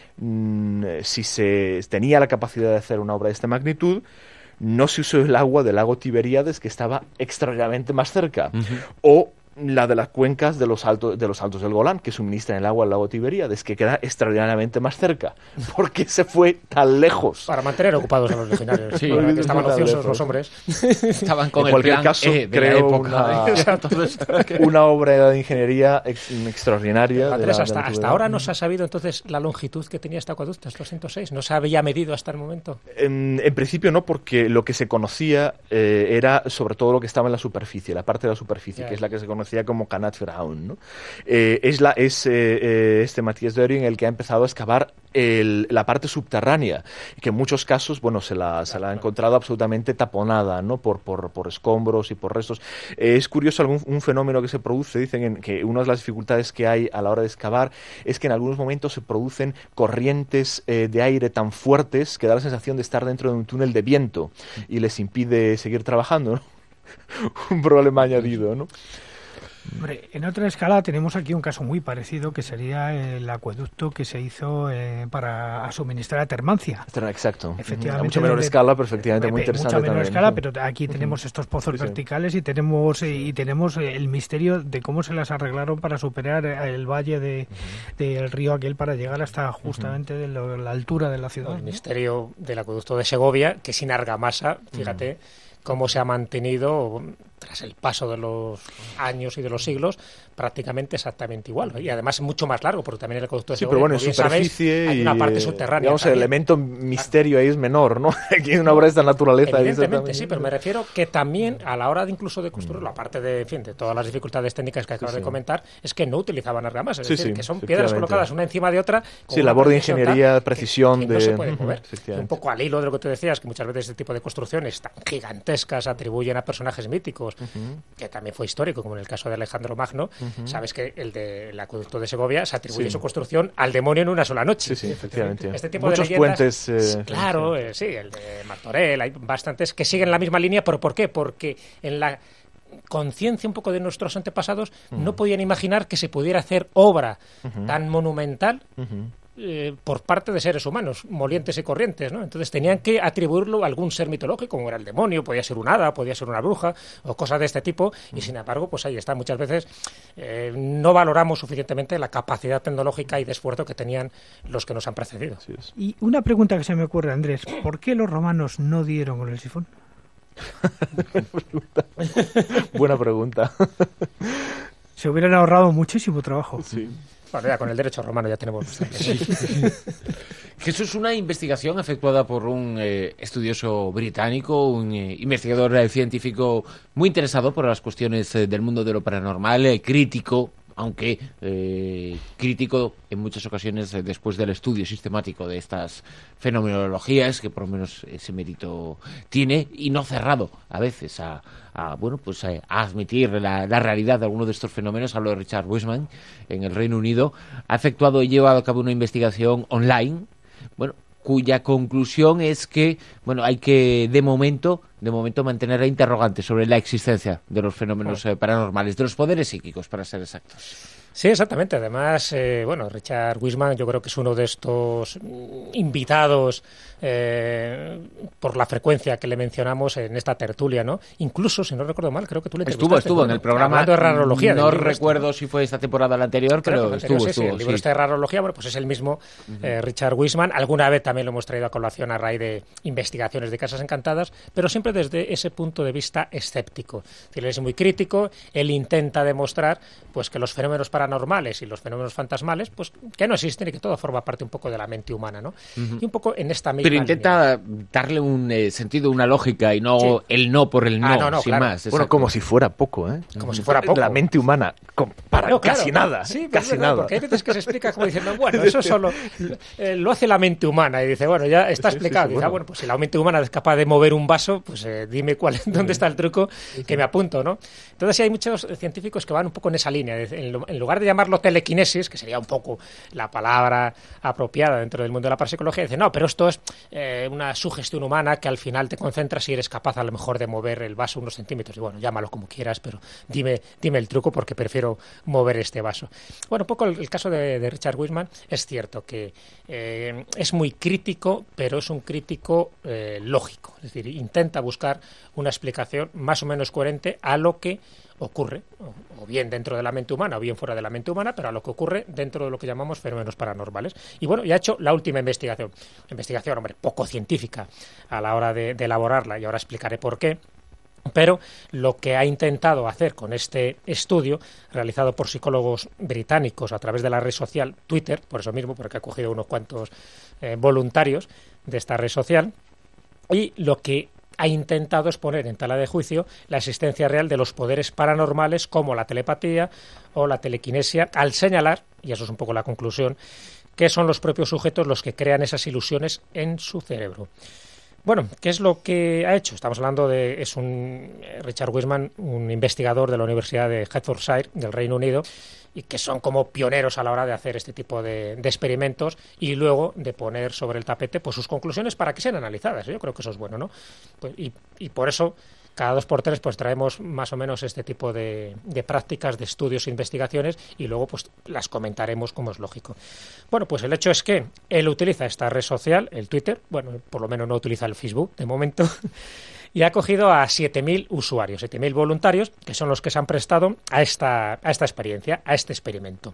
si se tenía la capacidad de hacer una obra de esta magnitud, no se usó el agua del lago Tiberíades, que estaba extraordinariamente más cerca? O la de las cuencas de los altos del Golán, que suministran el agua al lago Tiberíades, que queda extraordinariamente más cerca. ¿Por qué se fue tan lejos? Para mantener ocupados a los legionarios. Sí, que estaban ociosos los hombres. Estaban con en cualquier el plan caso, de creo la época. una obra de ingeniería extraordinaria. Andrés, hasta ahora no se ha sabido entonces la longitud que tenía este acueducto, estos 206. ¿No se había medido hasta el momento? En principio no, porque lo que se conocía era sobre todo lo que estaba en la superficie, la parte de la superficie, que es la que se conocía como Kanat Verhauen, ¿no? Es Matthias Döring el que ha empezado a excavar la parte subterránea, que en muchos casos, bueno, se la ha encontrado absolutamente taponada, ¿no? Por escombros y por restos. Es curioso un fenómeno que se produce. Dicen que una de las dificultades que hay a la hora de excavar es que en algunos momentos se producen corrientes de aire tan fuertes que da la sensación de estar dentro de un túnel de viento y les impide seguir trabajando, ¿no? Un problema añadido, ¿no? Hombre, en otra escala tenemos aquí un caso muy parecido, que sería el acueducto que se hizo para suministrar a Termancia. Exacto. Efectivamente, a mucha menor escala, pero efectivamente muy interesante mucha menor también. Escala, pero aquí tenemos estos pozos verticales y tenemos el misterio de cómo se las arreglaron para superar el valle del río aquel para llegar hasta justamente de la altura de la ciudad. El misterio del acueducto de Segovia, que sin argamasa, fíjate, cómo se ha mantenido tras el paso de los años y de los siglos prácticamente exactamente igual, ¿no? Y además es mucho más largo, porque también el acueducto de Segovia, pero bueno, en superficie hay una parte subterránea. Digamos, el elemento misterio ahí es menor, ¿no? Aquí hay una obra de esta naturaleza. Evidentemente, sí, pero me refiero que también a la hora de incluso de construirlo, aparte de todas las dificultades técnicas que acabas de comentar, es que no utilizaban argamasa, es decir, que son piedras colocadas una encima de otra. Sí, labor de ingeniería, precisión que no se puede mover. Un poco al hilo de lo que tú decías, que muchas veces este tipo de construcciones tan gigantescas atribuyen a personajes míticos científicos, que también fue histórico, como en el caso de Alejandro Magno, sabes que el del acueducto de Segovia se atribuye su construcción al demonio en una sola noche. Sí, efectivamente. Este tipo Muchos de leyendas, puentes. claro, sí, el de Martorell, hay bastantes que siguen la misma línea, pero ¿por qué? Porque en la conciencia un poco de nuestros antepasados no podían imaginar que se pudiera hacer obra tan monumental por parte de seres humanos, molientes y corrientes, ¿no? Entonces tenían que atribuirlo a algún ser mitológico, como era el demonio, podía ser un hada, podía ser una bruja, o cosas de este tipo, y sin embargo, pues ahí está, muchas veces no valoramos suficientemente la capacidad tecnológica y de esfuerzo que tenían los que nos han precedido. Y una pregunta que se me ocurre, Andrés, ¿por qué los romanos no dieron con el sifón? Buena pregunta. Se hubieran ahorrado muchísimo trabajo. Sí. Bueno, ya con el derecho romano ya tenemos... Eso es una investigación efectuada por un estudioso británico, un investigador científico muy interesado por las cuestiones del mundo de lo paranormal, crítico, aunque crítico en muchas ocasiones después del estudio sistemático de estas fenomenologías, que por lo menos ese mérito tiene, y no cerrado a veces a admitir la realidad de algunos de estos fenómenos. Hablo de Richard Wiseman en el Reino Unido. Ha efectuado y llevado a cabo una investigación online, cuya conclusión es que hay que de momento mantener la interrogante sobre la existencia de los fenómenos paranormales, de los poderes psíquicos, para ser exactos. Sí, exactamente. Además, Richard Wiseman yo creo que es uno de estos invitados por la frecuencia que le mencionamos en esta tertulia, ¿no? Incluso, si no recuerdo mal, creo que tú le entrevistaste. Estuvo en el programa. Hablando de rarología. No recuerdo si fue esta temporada o la anterior, pero estuvo. El libro de rarología, pues es el mismo Richard Wiseman. Alguna vez también lo hemos traído a colación a raíz de investigaciones de Casas Encantadas, pero siempre desde ese punto de vista escéptico. Es decir, él es muy crítico, él intenta demostrar pues que los fenómenos paranormales y los fenómenos fantasmales, pues que no existen y que todo forma parte un poco de la mente humana, ¿no? Y un poco en esta misma Pero intenta darle un sentido, una lógica, y no el no por el no, sin más. Bueno, exacto. Como si fuera poco, ¿eh? Como si fuera poco. La mente humana, casi nada. Sí, casi nada. Porque hay veces que se explica como diciendo, eso solo lo hace la mente humana, y dice, ya está explicado. Y dice, pues si la mente humana es capaz de mover un vaso, pues dime dónde está el truco, que me apunto, ¿no? Entonces sí, hay muchos científicos que van un poco en esa línea. En lugar de llamarlo telequinesis, que sería un poco la palabra apropiada dentro del mundo de la parapsicología, dicen, no, pero esto es una sugestión humana que al final te concentras y eres capaz a lo mejor de mover el vaso unos centímetros. Y llámalo como quieras, pero dime el truco porque prefiero mover este vaso. Un poco el caso de Richard Wiseman es cierto que es muy crítico, pero es un crítico lógico. Es decir, intenta buscar una explicación más o menos coherente a lo que ocurre, o bien dentro de la mente humana o bien fuera de la mente humana, pero a lo que ocurre dentro de lo que llamamos fenómenos paranormales. Y ha hecho la última investigación, poco científica a la hora de elaborarla, y ahora explicaré por qué. Pero lo que ha intentado hacer con este estudio, realizado por psicólogos británicos a través de la red social Twitter, por eso mismo, porque ha cogido unos cuantos voluntarios de esta red social, y lo que ha intentado es poner en tela de juicio la existencia real de los poderes paranormales como la telepatía o la telequinesia, al señalar, y eso es un poco la conclusión, que son los propios sujetos los que crean esas ilusiones en su cerebro. ¿Qué es lo que ha hecho? Estamos hablando Richard Wiseman, un investigador de la Universidad de Hertfordshire, del Reino Unido, y que son como pioneros a la hora de hacer este tipo de experimentos y luego de poner sobre el tapete pues sus conclusiones para que sean analizadas. Yo creo que eso es bueno, ¿no? Y por eso cada 2 por 3 pues traemos más o menos este tipo de prácticas, de estudios e investigaciones, y luego pues las comentaremos como es lógico. Pues el hecho es que él utiliza esta red social, el Twitter, por lo menos no utiliza el Facebook de momento, y ha cogido a 7.000 usuarios, 7.000 voluntarios, que son los que se han prestado a esta experiencia, a este experimento.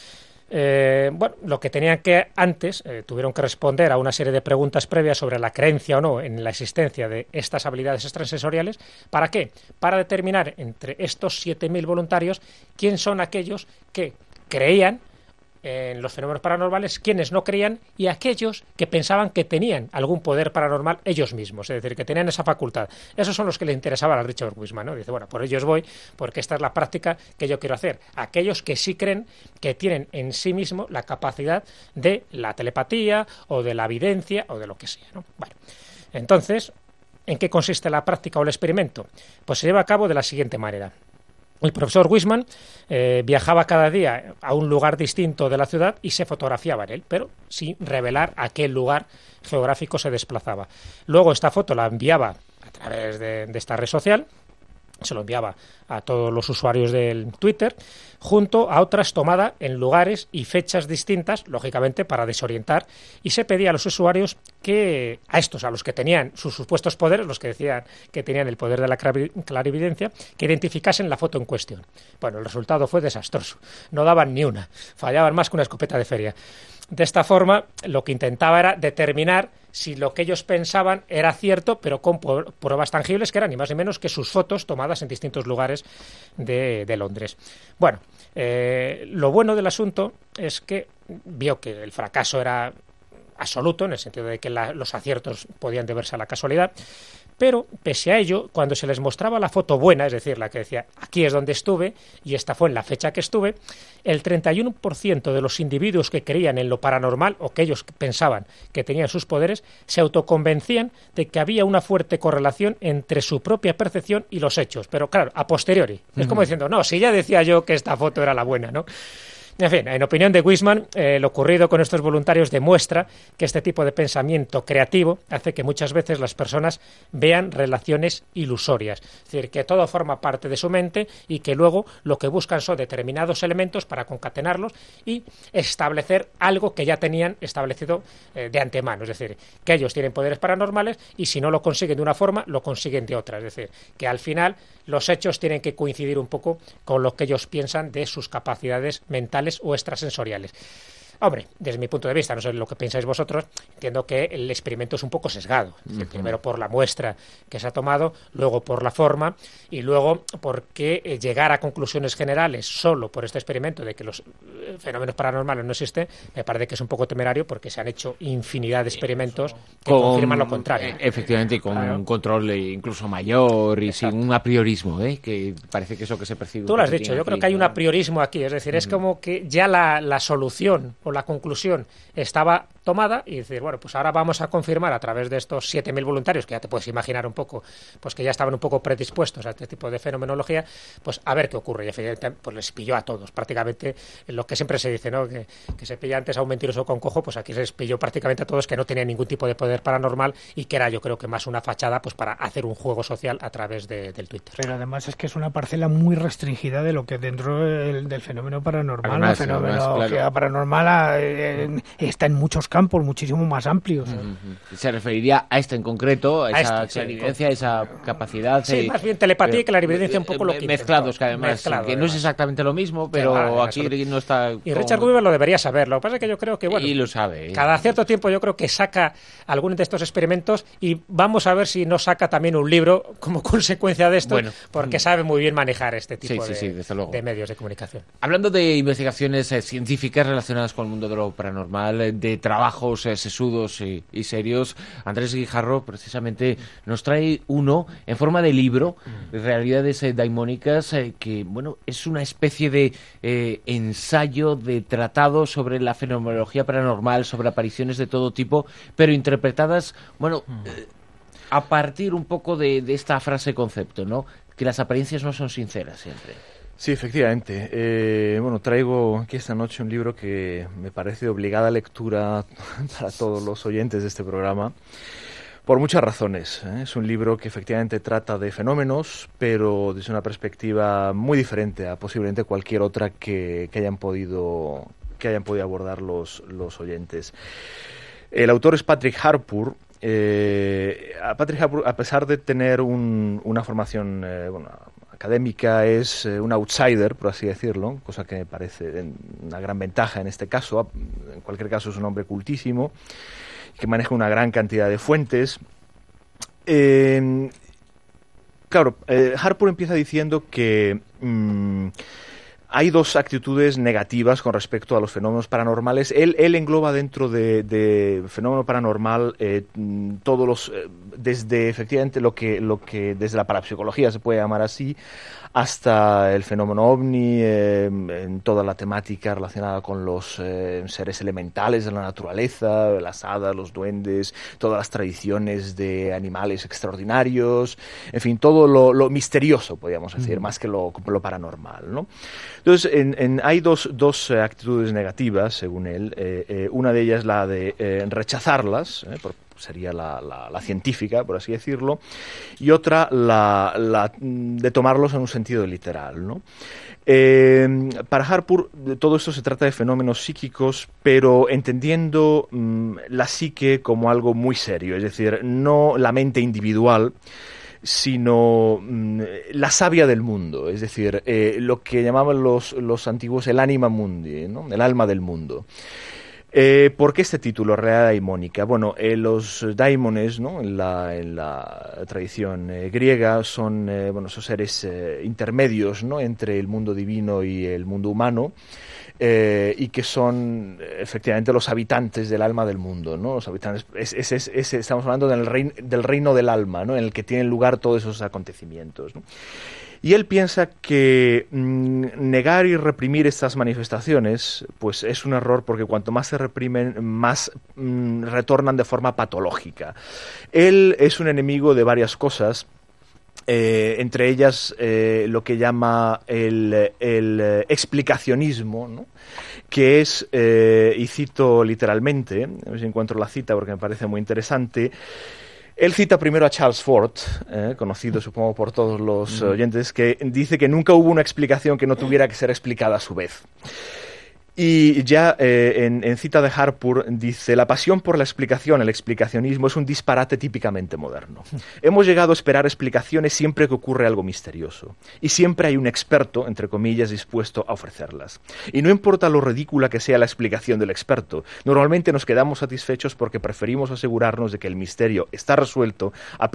Lo que tenían que antes, tuvieron que responder a una serie de preguntas previas sobre la creencia o no en la existencia de estas habilidades extrasensoriales. ¿Para qué? Para determinar entre estos 7.000 voluntarios quién son aquellos que creían en los fenómenos paranormales, quienes no creían, y aquellos que pensaban que tenían algún poder paranormal ellos mismos, es decir, que tenían esa facultad. Esos son los que le interesaban a Richard Wiseman, ¿no? Dice, por ellos voy, porque esta es la práctica que yo quiero hacer. Aquellos que sí creen que tienen en sí mismo la capacidad de la telepatía o de la evidencia o de lo que sea, ¿no? Entonces, ¿En qué consiste la práctica o el experimento? Pues se lleva a cabo de la siguiente manera. El profesor Wiseman viajaba cada día a un lugar distinto de la ciudad y se fotografiaba en él, pero sin revelar a qué lugar geográfico se desplazaba. Luego esta foto la enviaba a través de esta red social, se lo enviaba a todos los usuarios del Twitter, junto a otras tomadas en lugares y fechas distintas, lógicamente para desorientar, y se pedía a los usuarios que, a los que tenían sus supuestos poderes, los que decían que tenían el poder de la clarividencia, que identificasen la foto en cuestión. Bueno, el resultado fue desastroso, no daban ni una, fallaban más que una escopeta de feria. De esta forma, lo que intentaba era determinar si lo que ellos pensaban era cierto, pero con pruebas tangibles que eran ni más ni menos que sus fotos tomadas en distintos lugares de Londres. Bueno, lo bueno del asunto es que vio que el fracaso era absoluto, en el sentido de que los aciertos podían deberse a la casualidad, pero pese a ello, cuando se les mostraba la foto buena, es decir, la que decía aquí es donde estuve y esta fue en la fecha que estuve, el 31% de los individuos que creían en lo paranormal o que ellos pensaban que tenían sus poderes se autoconvencían de que había una fuerte correlación entre su propia percepción y los hechos, pero claro, a posteriori. Es como diciendo, no, si ya decía yo que esta foto era la buena, ¿no? En fin, en opinión de Wiseman, lo ocurrido con estos voluntarios demuestra que este tipo de pensamiento creativo hace que muchas veces las personas vean relaciones ilusorias. Es decir, que todo forma parte de su mente y que luego lo que buscan son determinados elementos para concatenarlos y establecer algo que ya tenían establecido de antemano. Es decir, que ellos tienen poderes paranormales y si no lo consiguen de una forma, lo consiguen de otra. Es decir, que al final los hechos tienen que coincidir un poco con lo que ellos piensan de sus capacidades mentales o extrasensoriales. Hombre, desde mi punto de vista, no sé lo que pensáis vosotros, entiendo que el experimento es un poco sesgado. Es decir, primero por la muestra que se ha tomado, luego por la forma y luego porque llegar a conclusiones generales solo por este experimento de que los fenómenos paranormales no existen, me parece que es un poco temerario porque se han hecho infinidad de experimentos que confirman lo contrario. Efectivamente, con un control incluso mayor y sin un apriorismo, que parece que eso que se percibe. Tú lo has dicho, yo creo que hay un apriorismo aquí, es decir, es como que ya la solución o la conclusión estaba tomada y decir, bueno, pues ahora vamos a confirmar a través de estos 7.000 voluntarios, que ya te puedes imaginar un poco, pues que ya estaban un poco predispuestos a este tipo de fenomenología, pues a ver qué ocurre. Y evidentemente, pues les pilló a todos, prácticamente lo que siempre se dice, ¿no? Que se pilla antes a un mentiroso con cojo, pues aquí se les pilló prácticamente a todos que no tenían ningún tipo de poder paranormal y que era, yo creo que más una fachada, pues para hacer un juego social a través del Twitter. Pero además es que es una parcela muy restringida de lo que dentro del fenómeno paranormal, además, la fenomenología paranormal está en muchos campos muchísimo más amplios. Se referiría a este en concreto, a esa clarividencia, a esa capacidad. Sí, más bien telepatía y clarividencia un poco lo que mezclados, que además, que no es exactamente lo mismo, pero aquí no está... Y Richard Weaver lo debería saber, lo que pasa es que yo creo que, bueno... Y lo sabe. Cada cierto tiempo yo creo que saca algunos de estos experimentos y vamos a ver si no saca también un libro como consecuencia de esto, porque sabe muy bien manejar este tipo de medios de comunicación. Hablando de investigaciones científicas relacionadas con el mundo de lo paranormal, de trabajos sesudos y serios, Andrés Guijarro precisamente nos trae uno en forma de libro, Realidades Daimónicas, que bueno, es una especie de ensayo, de tratado sobre la fenomenología paranormal, sobre apariciones de todo tipo, pero interpretadas, bueno, a partir un poco de esta frase concepto, ¿no? Que las apariencias no son sinceras siempre. Sí, efectivamente. Bueno, traigo aquí esta noche un libro que me parece de obligada lectura para todos los oyentes de este programa, por muchas razones. Es un libro que efectivamente trata de fenómenos, pero desde una perspectiva muy diferente a posiblemente cualquier otra que hayan podido abordar los oyentes. El autor es Patrick Harpur. Patrick Harpur, a pesar de tener una formación académica, es un outsider, por así decirlo, cosa que me parece una gran ventaja en este caso. En cualquier caso es un hombre cultísimo, que maneja una gran cantidad de fuentes. Harpur empieza diciendo que hay dos actitudes negativas con respecto a los fenómenos paranormales. Él engloba dentro de fenómeno paranormal todos los, desde efectivamente lo que desde la parapsicología se puede llamar así, hasta el fenómeno ovni, en toda la temática relacionada con los seres elementales de la naturaleza, las hadas, los duendes, todas las tradiciones de animales extraordinarios, en fin, todo lo misterioso, podríamos decir, más que lo paranormal, ¿no? Entonces, hay dos actitudes negativas, según él. Una de ellas la de rechazarlas, sería la científica, por así decirlo, y otra la de tomarlos en un sentido literal, ¿no? Para Harpur todo esto se trata de fenómenos psíquicos, pero entendiendo la psique como algo muy serio, es decir, no la mente individual, sino la savia del mundo, es decir, lo que llamaban los antiguos el anima mundi, ¿no? El alma del mundo. ¿Por qué este título, realidad daimónica? Bueno, los daimones, ¿no? en la tradición griega son esos seres intermedios, ¿no? entre el mundo divino y el mundo humano, y que son efectivamente los habitantes del alma del mundo, ¿no? Los habitantes, estamos hablando del reino del alma, ¿no? en el que tienen lugar todos esos acontecimientos, ¿no? Y él piensa que negar y reprimir estas manifestaciones pues es un error, porque cuanto más se reprimen, más retornan de forma patológica. Él es un enemigo de varias cosas, entre ellas lo que llama el explicacionismo, ¿no? Que es, y cito literalmente, a ver si encuentro la cita porque me parece muy interesante. Él cita primero a Charles Fort, conocido supongo por todos los oyentes, que dice que nunca hubo una explicación que no tuviera que ser explicada a su vez. Y ya en cita de Harpur dice: la pasión por la explicación, el explicacionismo, es un disparate típicamente moderno. Hemos llegado a esperar explicaciones siempre que ocurre algo misterioso. Y siempre hay un experto, entre comillas, dispuesto a ofrecerlas. Y no importa lo ridícula que sea la explicación del experto, normalmente nos quedamos satisfechos porque preferimos asegurarnos de que el misterio está resuelto a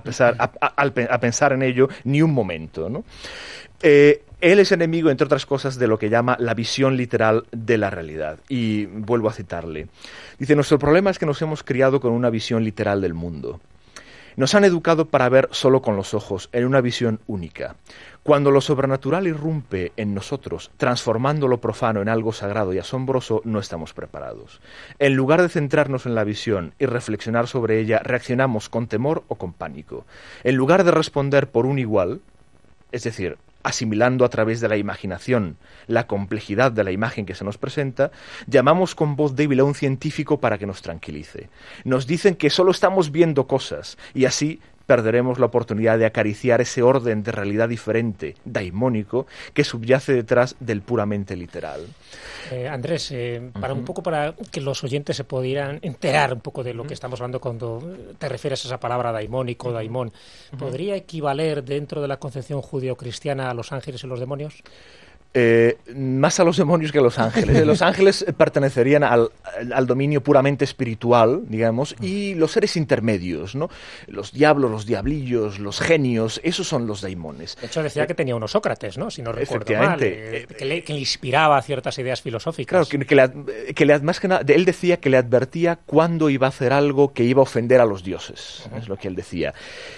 pensar en ello ni un momento, ¿no? Él es enemigo, entre otras cosas, de lo que llama la visión literal de la realidad. Y vuelvo a citarle. Dice: nuestro problema es que nos hemos criado con una visión literal del mundo. Nos han educado para ver solo con los ojos, en una visión única. Cuando lo sobrenatural irrumpe en nosotros, transformando lo profano en algo sagrado y asombroso, no estamos preparados. En lugar de centrarnos en la visión y reflexionar sobre ella, reaccionamos con temor o con pánico. En lugar de responder por un igual, es decir, asimilando a través de la imaginación la complejidad de la imagen que se nos presenta, llamamos con voz débil a un científico para que nos tranquilice. Nos dicen que solo estamos viendo cosas, y así perderemos la oportunidad de acariciar ese orden de realidad diferente, daimónico, que subyace detrás del puramente literal. Andrés, para que los oyentes se pudieran enterar un poco de lo que estamos hablando cuando te refieres a esa palabra daimónico, daimón, ¿podría equivaler dentro de la concepción judeocristiana a los ángeles y los demonios? Más a los demonios que a los ángeles. Los ángeles pertenecerían al dominio puramente espiritual, digamos, y los seres intermedios, ¿no? Los diablos, los diablillos, los genios, esos son los daimones. De hecho, decía que tenía unos Sócrates, ¿no? Si no recuerdo mal, que le inspiraba ciertas ideas filosóficas. Claro, más que nada, él decía que le advertía cuándo iba a hacer algo que iba a ofender a los dioses, es lo que él decía.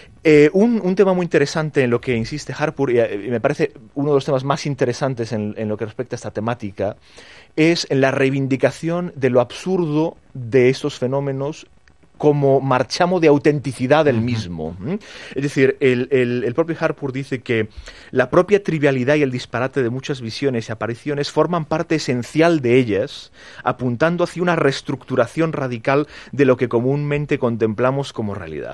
Un tema muy interesante en lo que insiste Harpur, y me parece uno de los temas más interesantes en lo que respecta a esta temática, es en la reivindicación de lo absurdo de estos fenómenos como marchamo de autenticidad del mismo. Es decir, el propio Harpur dice que la propia trivialidad y el disparate de muchas visiones y apariciones forman parte esencial de ellas, apuntando hacia una reestructuración radical de lo que comúnmente contemplamos como realidad.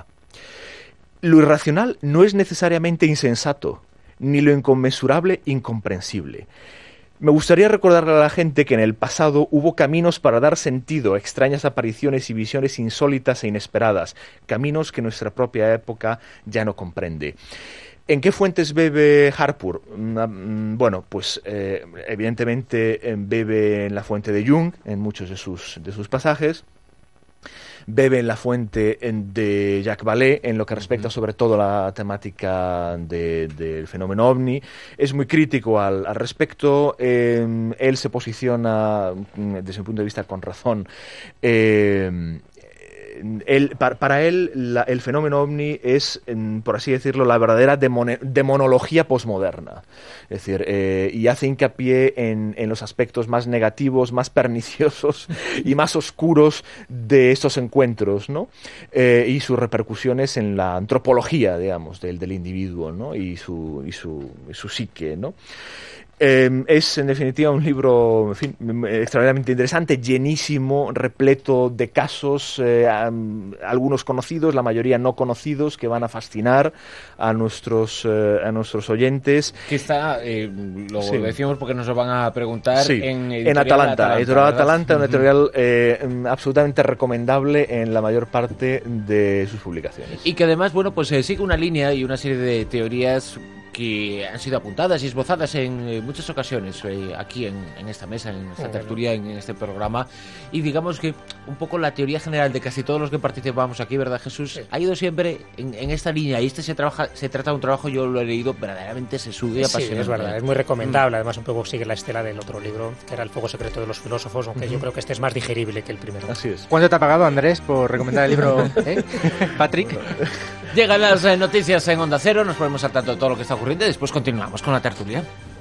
Lo irracional no es necesariamente insensato, ni lo inconmensurable incomprensible. Me gustaría recordarle a la gente que en el pasado hubo caminos para dar sentido a extrañas apariciones y visiones insólitas e inesperadas, caminos que nuestra propia época ya no comprende. ¿En qué fuentes bebe Harpur? Bueno, pues evidentemente bebe en la fuente de Jung, en muchos de sus pasajes. bebe en la fuente de Jacques Vallée en lo que respecta sobre todo a la temática del fenómeno ovni. Es muy crítico al respecto. Él se posiciona, desde mi punto de vista, con razón. Para él, el fenómeno ovni es, por así decirlo, la verdadera demonología posmoderna. Es decir, y hace hincapié en los aspectos más negativos, más perniciosos y más oscuros de estos encuentros, ¿no? Y sus repercusiones en la antropología, digamos, del individuo, ¿no? Y su psique, ¿no? Es en definitiva un libro, en fin, extraordinariamente interesante, llenísimo, repleto de casos, algunos conocidos, la mayoría no conocidos, que van a fascinar a nuestros oyentes. Quizá lo decimos porque nos lo van a preguntar. Sí, en Atalanta, editorial Atalanta, una editorial absolutamente recomendable en la mayor parte de sus publicaciones. Y que además, bueno, pues sigue una línea y una serie de teorías que han sido apuntadas y esbozadas en muchas ocasiones aquí en esta mesa, en esta tertulia, en este programa, y digamos que un poco la teoría general de casi todos los que participamos aquí, ¿verdad, Jesús? Sí. Ha ido siempre en esta línea, y se trata de un trabajo, yo lo he leído, verdaderamente sesudo y apasionante. Sí, es verdad, es muy recomendable, además un poco sigue la estela del otro libro, que era El fuego secreto de los filósofos, aunque yo creo que este es más digerible que el primero. Así es. ¿Cuánto te ha pagado, Andrés, por recomendar el libro, Patrick? Llegan las noticias en Onda Cero, nos ponemos al tanto de todo lo que está ocurriendo y después continuamos con la tertulia.